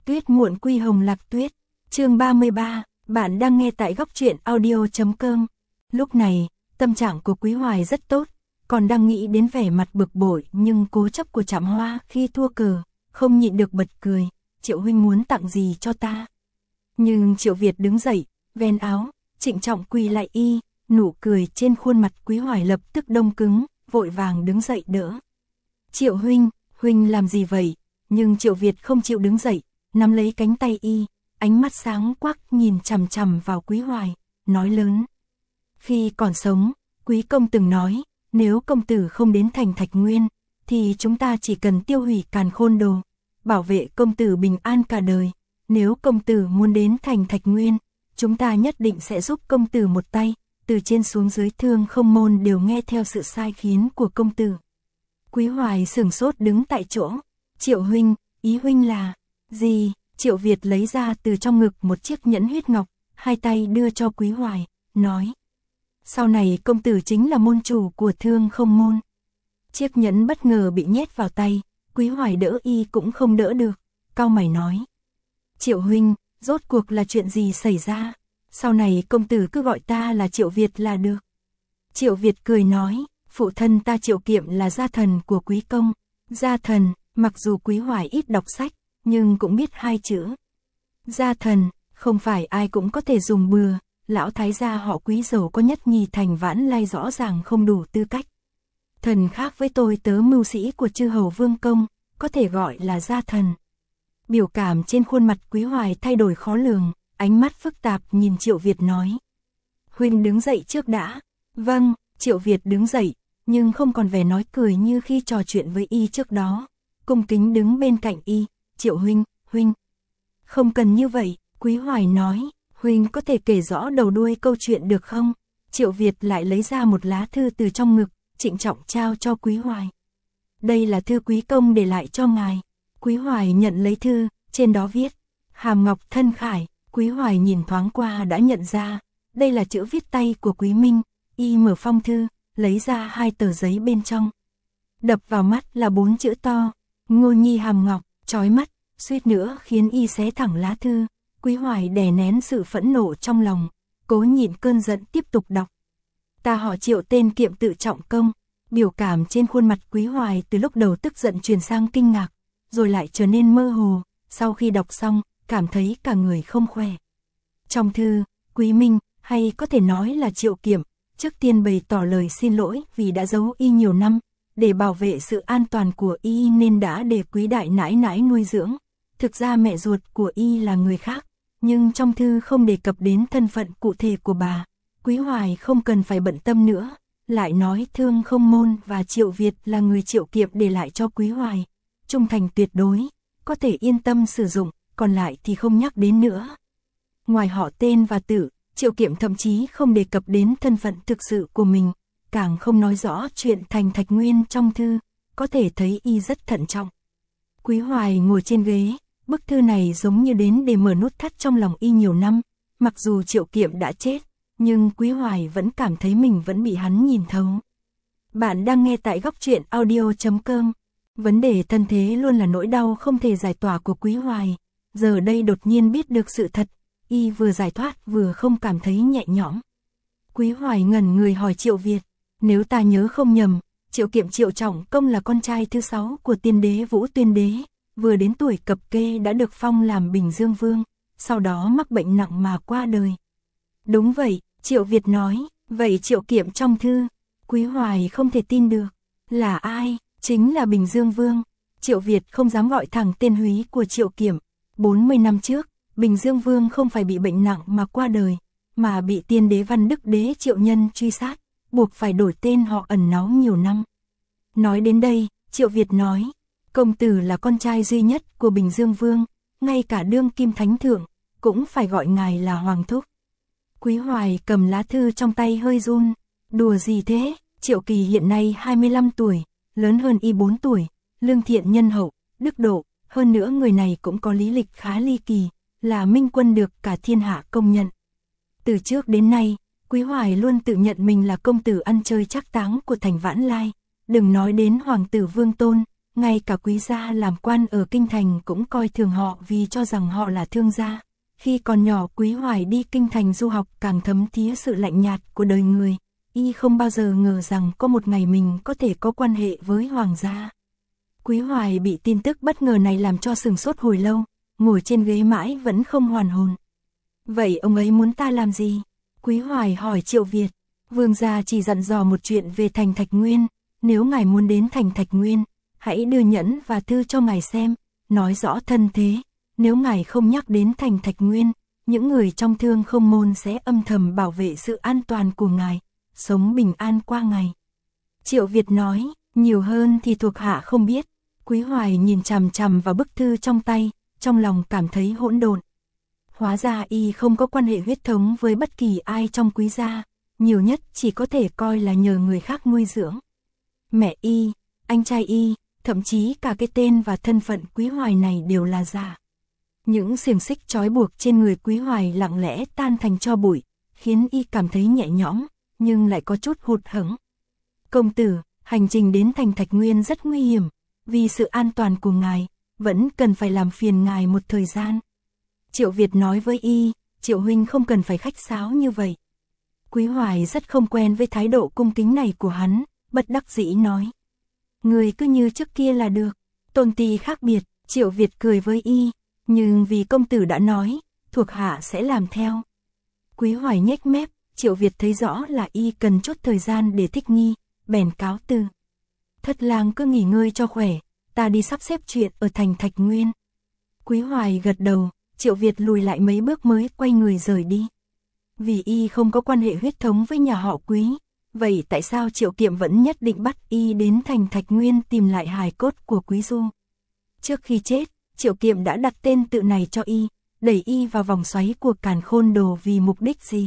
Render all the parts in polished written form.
Tuyết muộn quy hồng lạc tuyết. Chương 33, bạn đang nghe tại góc truyện audio.com. Lúc này, tâm trạng của Quý Hoài rất tốt, còn đang nghĩ đến vẻ mặt bực bội nhưng cố chấp của Trạm Hoa khi thua cờ, không nhịn được bật cười. Triệu huynh muốn tặng gì cho ta? Nhưng Triệu Việt đứng dậy, ven áo, trịnh trọng quỳ lại y, nụ cười trên khuôn mặt Quý Hoài lập tức đông cứng, vội vàng đứng dậy đỡ. Triệu huynh làm gì vậy? Nhưng Triệu Việt không chịu đứng dậy, nắm lấy cánh tay y, ánh mắt sáng quắc nhìn chằm chằm vào Quý Hoài, nói lớn. Khi còn sống, Quý công từng nói, nếu công tử không đến thành Thạch Nguyên, thì chúng ta chỉ cần tiêu hủy Càn Khôn Đồ, bảo vệ công tử bình an cả đời. Nếu công tử muốn đến thành Thạch Nguyên, chúng ta nhất định sẽ giúp công tử một tay, từ trên xuống dưới Thương Không môn đều nghe theo sự sai khiến của công tử. Quý Hoài sửng sốt đứng tại chỗ. Triệu huynh, ý huynh là gì? Triệu Việt lấy ra từ trong ngực một chiếc nhẫn huyết ngọc, hai tay đưa cho Quý Hoài, nói. Sau này công tử chính là môn chủ của Thương Không môn. Chiếc nhẫn bất ngờ bị nhét vào tay, Quý Hoài đỡ y cũng không đỡ được, cau mày nói. Triệu huynh, rốt cuộc là chuyện gì xảy ra? Sau này công tử cứ gọi ta là Triệu Việt là được. Triệu Việt cười nói, phụ thân ta Triệu Kiệm là gia thần của Quý công. Gia thần, mặc dù Quý Hoài ít đọc sách, nhưng cũng biết hai chữ. Gia thần, không phải ai cũng có thể dùng bừa, lão thái gia họ Quý giàu có nhất nhì thành Vãn Lai rõ ràng không đủ tư cách. Thần khác với tôi tớ mưu sĩ của chư hầu vương công, có thể gọi là gia thần. Biểu cảm trên khuôn mặt Quý Hoài thay đổi khó lường, ánh mắt phức tạp nhìn Triệu Việt nói. Huynh đứng dậy trước đã. Vâng, Triệu Việt đứng dậy, nhưng không còn vẻ nói cười như khi trò chuyện với y trước đó. Cung kính đứng bên cạnh y. Triệu huynh. Không cần như vậy, Quý Hoài nói. Huynh có thể kể rõ đầu đuôi câu chuyện được không? Triệu Việt lại lấy ra một lá thư từ trong ngực, trịnh trọng trao cho Quý Hoài. Đây là thư Quý công để lại cho ngài. Quý Hoài nhận lấy thư, trên đó viết. Hàm Ngọc Thân Khải. Quý Hoài nhìn thoáng qua đã nhận ra. Đây là chữ viết tay của Quý Minh. Y mở phong thư, lấy ra hai tờ giấy bên trong. Đập vào mắt là 4 chữ to. Ngô Nhi Hàm Ngọc, chói mắt, suýt nữa khiến y xé thẳng lá thư. Quý Hoài đè nén sự phẫn nộ trong lòng, cố nhịn cơn giận tiếp tục đọc. Ta họ Triệu tên Kiệm tự trọng công. Biểu cảm trên khuôn mặt Quý Hoài từ lúc đầu tức giận chuyển sang kinh ngạc, rồi lại trở nên mơ hồ. Sau khi đọc xong, cảm thấy cả người không khỏe. Trong thư, Quý Minh, hay có thể nói là Triệu Kiệm, trước tiên bày tỏ lời xin lỗi vì đã giấu y nhiều năm. Để bảo vệ sự an toàn của y nên đã để Quý đại nãi nãi nuôi dưỡng. Thực ra mẹ ruột của y là người khác, nhưng trong thư không đề cập đến thân phận cụ thể của bà. Quý Hoài không cần phải bận tâm nữa, lại nói Thương Không môn và Triệu Việt là người Triệu Kiệm để lại cho Quý Hoài. Trung thành tuyệt đối, có thể yên tâm sử dụng, còn lại thì không nhắc đến nữa. Ngoài họ tên và tự, Triệu Kiệm thậm chí không đề cập đến thân phận thực sự của mình, càng không nói rõ chuyện thành Thạch Nguyên trong thư, có thể thấy y rất thận trọng. Quý Hoài ngồi trên ghế, bức thư này giống như đến để mở nút thắt trong lòng y nhiều năm, mặc dù Triệu Kiệm đã chết, nhưng Quý Hoài vẫn cảm thấy mình vẫn bị hắn nhìn thấu. Bạn đang nghe tại góc truyện audio.com. Vấn đề thân thế luôn là nỗi đau không thể giải tỏa của Quý Hoài, giờ đây đột nhiên biết được sự thật, y vừa giải thoát vừa không cảm thấy nhẹ nhõm. Quý Hoài ngẩn người hỏi Triệu Việt, nếu ta nhớ không nhầm, Triệu Kiệm Triệu Trọng Công là con trai thứ 6 của tiên đế Vũ Tuyên Đế, vừa đến tuổi cập kê đã được phong làm Bình Dương Vương, sau đó mắc bệnh nặng mà qua đời. Đúng vậy, Triệu Việt nói, vậy Triệu Kiệm trong thư, Quý Hoài không thể tin được, là ai? Chính là Bình Dương Vương. Triệu Việt không dám gọi thẳng tên húy của Triệu Kiệm. 40 năm trước, Bình Dương Vương không phải bị bệnh nặng mà qua đời, mà bị tiên đế Văn Đức Đế Triệu Nhân truy sát, buộc phải đổi tên họ ẩn náu nhiều năm. Nói đến đây, Triệu Việt nói, công tử là con trai duy nhất của Bình Dương Vương, ngay cả đương kim thánh thượng, cũng phải gọi ngài là Hoàng Thúc. Quý Hoài cầm lá thư trong tay hơi run, đùa gì thế, Triệu Kỳ hiện nay 25 tuổi, lớn hơn y 4 tuổi, lương thiện nhân hậu, đức độ, hơn nữa người này cũng có lý lịch khá ly kỳ, là minh quân được cả thiên hạ công nhận. Từ trước đến nay, Quý Hoài luôn tự nhận mình là công tử ăn chơi trác táng của thành Vãn Lai, đừng nói đến hoàng tử Vương Tôn, ngay cả quý gia làm quan ở kinh thành cũng coi thường họ vì cho rằng họ là thương gia. Khi còn nhỏ Quý Hoài đi kinh thành du học càng thấm thía sự lạnh nhạt của đời người, y không bao giờ ngờ rằng có một ngày mình có thể có quan hệ với hoàng gia. Quý Hoài bị tin tức bất ngờ này làm cho sửng sốt hồi lâu, ngồi trên ghế mãi vẫn không hoàn hồn. Vậy ông ấy muốn ta làm gì? Quý Hoài hỏi Triệu Việt. Vương gia chỉ dặn dò một chuyện về thành Thạch Nguyên, nếu ngài muốn đến thành Thạch Nguyên, hãy đưa nhẫn và thư cho ngài xem, nói rõ thân thế. Nếu ngài không nhắc đến thành Thạch Nguyên, những người trong Thương Không Môn sẽ âm thầm bảo vệ sự an toàn của ngài, sống bình an qua ngày. Triệu Việt nói, nhiều hơn thì thuộc hạ không biết. Quý Hoài nhìn chằm chằm vào bức thư trong tay, trong lòng cảm thấy hỗn độn. Hóa ra y không có quan hệ huyết thống với bất kỳ ai trong Quý gia, nhiều nhất chỉ có thể coi là nhờ người khác nuôi dưỡng. Mẹ y, anh trai y, thậm chí cả cái tên và thân phận Quý Hoài này đều là giả. Những xiềng xích trói buộc trên người Quý Hoài lặng lẽ tan thành tro bụi, khiến y cảm thấy nhẹ nhõm, nhưng lại có chút hụt hẫng. Công tử, hành trình đến thành Thạch Nguyên rất nguy hiểm, vì sự an toàn của ngài, vẫn cần phải làm phiền ngài một thời gian. Triệu Việt nói với y, Triệu huynh không cần phải khách sáo như vậy. Quý Hoài rất không quen với thái độ cung kính này của hắn, bất đắc dĩ nói. Người cứ như trước kia là được, tôn ti khác biệt. Triệu Việt cười với y, nhưng vì công tử đã nói, thuộc hạ sẽ làm theo. Quý Hoài nhếch mép, Triệu Việt thấy rõ là y cần chút thời gian để thích nghi, bèn cáo từ. Thất lang cứ nghỉ ngơi cho khỏe, ta đi sắp xếp chuyện ở thành Thạch Nguyên. Quý Hoài gật đầu, Triệu Việt lùi lại mấy bước mới quay người rời đi. Vì y không có quan hệ huyết thống với nhà họ Quý, vậy tại sao Triệu Kiệm vẫn nhất định bắt y đến thành Thạch Nguyên tìm lại hài cốt của Quý Du? Trước khi chết, Triệu Kiệm đã đặt tên tự này cho y, đẩy y vào vòng xoáy của Càn Khôn Đồ vì mục đích gì?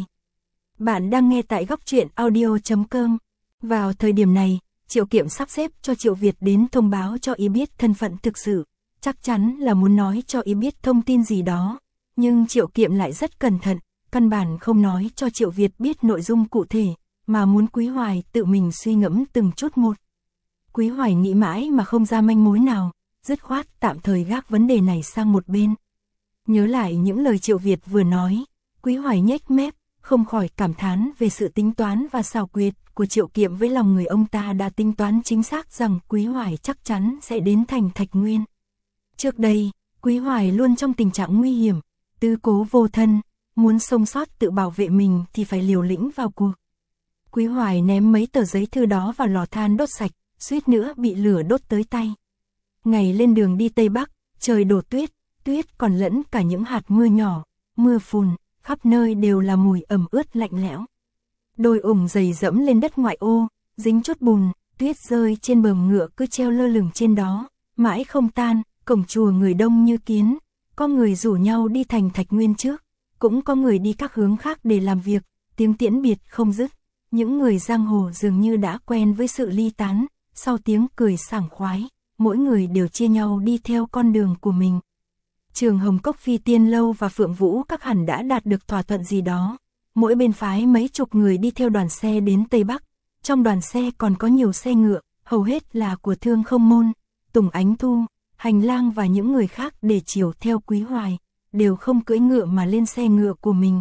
Bạn đang nghe tại góc truyện audio.com. Vào thời điểm này, Triệu Kiệm sắp xếp cho Triệu Việt đến thông báo cho y biết thân phận thực sự, chắc chắn là muốn nói cho y biết thông tin gì đó, nhưng Triệu Kiệm lại rất cẩn thận, căn bản không nói cho Triệu Việt biết nội dung cụ thể, mà muốn Quý Hoài tự mình suy ngẫm từng chút một. Quý Hoài nghĩ mãi mà không ra manh mối nào, dứt khoát tạm thời gác vấn đề này sang một bên. Nhớ lại những lời Triệu Việt vừa nói, Quý Hoài nhếch mép, không khỏi cảm thán về sự tính toán và xảo quyệt của Triệu Kiệm với lòng người. Ông ta đã tính toán chính xác rằng Quý Hoài chắc chắn sẽ đến thành Thạch Nguyên. Trước đây, Quý Hoài luôn trong tình trạng nguy hiểm, tứ cố vô thân, muốn sống sót tự bảo vệ mình thì phải liều lĩnh vào cuộc. Quý Hoài ném mấy tờ giấy thư đó vào lò than đốt sạch, suýt nữa bị lửa đốt tới tay. Ngày lên đường đi Tây Bắc, trời đổ tuyết, tuyết còn lẫn cả những hạt mưa nhỏ, mưa phùn, khắp nơi đều là mùi ẩm ướt lạnh lẽo. Đôi ủng giày dẫm lên đất ngoại ô, dính chút bùn, tuyết rơi trên bờm ngựa cứ treo lơ lửng trên đó, mãi không tan. Cổng chùa người đông như kiến, có người rủ nhau đi thành Thạch Nguyên trước, cũng có người đi các hướng khác để làm việc, tiếng tiễn biệt không dứt. Những người giang hồ dường như đã quen với sự ly tán, sau tiếng cười sảng khoái, mỗi người đều chia nhau đi theo con đường của mình. Trường Hồng Cốc Phi Tiên Lâu và Phượng Vũ các hẳn đã đạt được thỏa thuận gì đó, mỗi bên phái mấy chục người đi theo đoàn xe đến Tây Bắc, trong đoàn xe còn có nhiều xe ngựa, hầu hết là của Thương Không Môn, Tùng Ánh Thu, Hành Lang và những người khác để chiều theo Quý Hoài, đều không cưỡi ngựa mà lên xe ngựa của mình.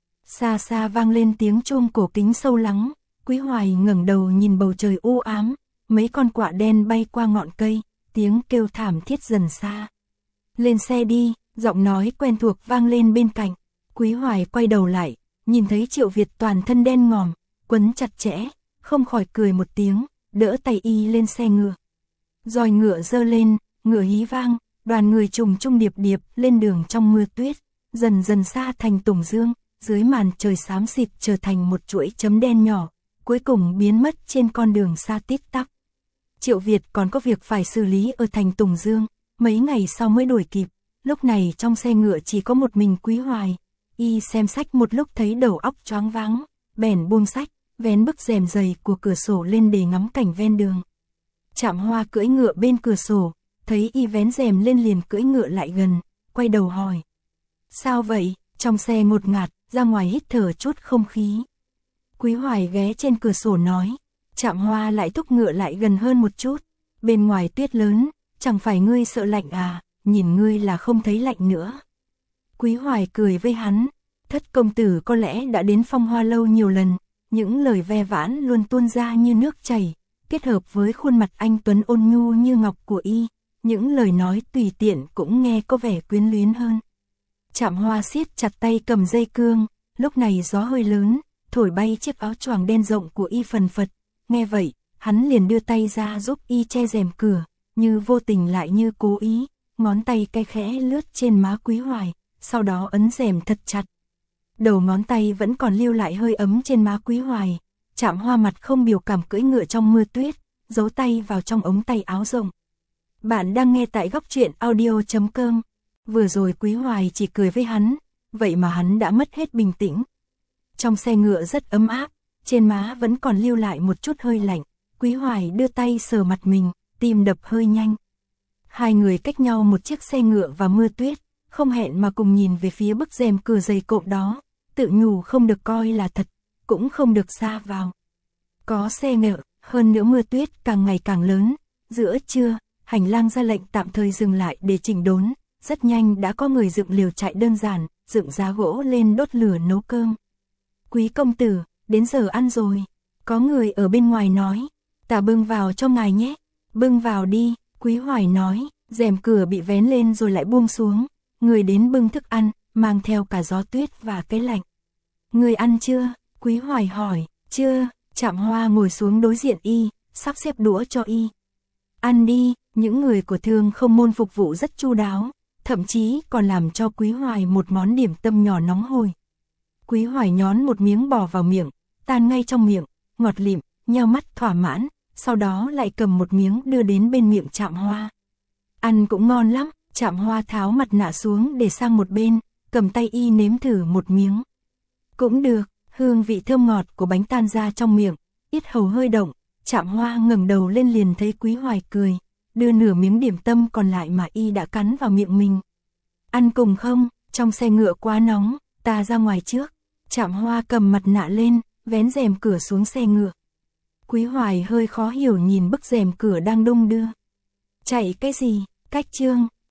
Xa xa vang lên tiếng chuông cổ kính sâu lắng, Quý Hoài ngẩng đầu nhìn bầu trời u ám, mấy con quạ đen bay qua ngọn cây, tiếng kêu thảm thiết dần xa. Lên xe đi, giọng nói quen thuộc vang lên bên cạnh. Quý Hoài quay đầu lại, nhìn thấy Triệu Việt toàn thân đen ngòm, quấn chặt chẽ, không khỏi cười một tiếng, đỡ tay y lên xe ngựa. Roi ngựa giơ lên, ngựa hí vang, đoàn người trùng trùng điệp điệp lên đường trong mưa tuyết, dần dần xa thành Tùng Dương, dưới màn trời xám xịt trở thành một chuỗi chấm đen nhỏ, cuối cùng biến mất trên con đường xa tít tắp. Triệu Việt còn có việc phải xử lý ở thành Tùng Dương, mấy ngày sau mới đuổi kịp, lúc này trong xe ngựa chỉ có một mình Quý Hoài, y xem sách một lúc thấy đầu óc choáng váng, bèn buông sách, vén bức rèm dày của cửa sổ lên để ngắm cảnh ven đường. Trạm Hoa cưỡi ngựa bên cửa sổ, thấy y vén rèm lên liền cưỡi ngựa lại gần, quay đầu hỏi. Sao vậy? Trong xe ngột ngạt, ra ngoài hít thở chút không khí. Quý Hoài ghé trên cửa sổ nói. Trạm Hoa lại thúc ngựa lại gần hơn một chút. bên ngoài tuyết lớn, chẳng phải ngươi sợ lạnh à, nhìn ngươi là không thấy lạnh nữa. Quý Hoài cười với hắn, Thất công tử có lẽ đã đến Phong Hoa lâu nhiều lần, những lời ve vãn luôn tuôn ra như nước chảy, kết hợp với khuôn mặt anh tuấn ôn nhu như ngọc của y, những lời nói tùy tiện cũng nghe có vẻ quyến luyến hơn. Trạm Hoa siết chặt tay cầm dây cương, lúc này gió hơi lớn, thổi bay chiếc áo choàng đen rộng của y phần phật, nghe vậy, hắn liền đưa tay ra giúp y che rèm cửa, như vô tình lại như cố ý, ngón tay cay khẽ lướt trên má Quý Hoài, sau đó ấn rèm thật chặt. Đầu ngón tay vẫn còn lưu lại hơi ấm trên má Quý Hoài, Trạm Hoa mặt không biểu cảm cưỡi ngựa trong mưa tuyết, giấu tay vào trong ống tay áo rộng. Bạn đang nghe tại góc truyện audio.com. Vừa rồi Quý Hoài chỉ cười với hắn, vậy mà hắn đã mất hết bình tĩnh. Trong xe ngựa rất ấm áp, trên má vẫn còn lưu lại một chút hơi lạnh, Quý Hoài đưa tay sờ mặt mình, tim đập hơi nhanh. Hai người cách nhau một chiếc xe ngựa và mưa tuyết, không hẹn mà cùng nhìn về phía bức rèm cửa dày cộm đó, tự nhủ không được coi là thật, cũng không được xa vào. Có xe ngựa, hơn nữa mưa tuyết càng ngày càng lớn, giữa trưa, hành lang ra lệnh tạm thời dừng lại để chỉnh đốn, rất nhanh đã có người dựng liều trại đơn giản, dựng giá gỗ lên đốt lửa nấu cơm. Quý công tử, đến giờ ăn rồi, có người ở bên ngoài nói, ta bưng vào cho ngài nhé, bưng vào đi, Quý Hoài nói, rèm cửa bị vén lên rồi lại buông xuống, người đến bưng thức ăn, mang theo cả gió tuyết và cái lạnh. Người ăn chưa? Quý Hoài hỏi, chưa, Trạm Hoa ngồi xuống đối diện y, sắp xếp đũa cho y. Ăn đi, những người của Thương Không Môn phục vụ rất chu đáo, thậm chí còn làm cho Quý Hoài một món điểm tâm nhỏ nóng hổi. Quý Hoài nhón một miếng bò vào miệng, tan ngay trong miệng, ngọt lịm, nheo mắt thỏa mãn, sau đó lại cầm một miếng đưa đến bên miệng Trạm Hoa. Ăn cũng ngon lắm, Trạm Hoa tháo mặt nạ xuống để sang một bên, cầm tay y nếm thử một miếng. Cũng được, hương vị thơm ngọt của bánh tan ra trong miệng, yết hầu hơi động, Trạm Hoa ngẩng đầu lên liền thấy Quý Hoài cười, đưa nửa miếng điểm tâm còn lại mà y đã cắn vào miệng mình. Ăn cùng không, trong xe ngựa quá nóng, ta ra ngoài trước. Trạm Hoa cầm mặt nạ lên, vén rèm cửa xuống xe ngựa. Quý Hoài hơi khó hiểu nhìn bức rèm cửa đang đung đưa. Chạy cái gì, cách chương.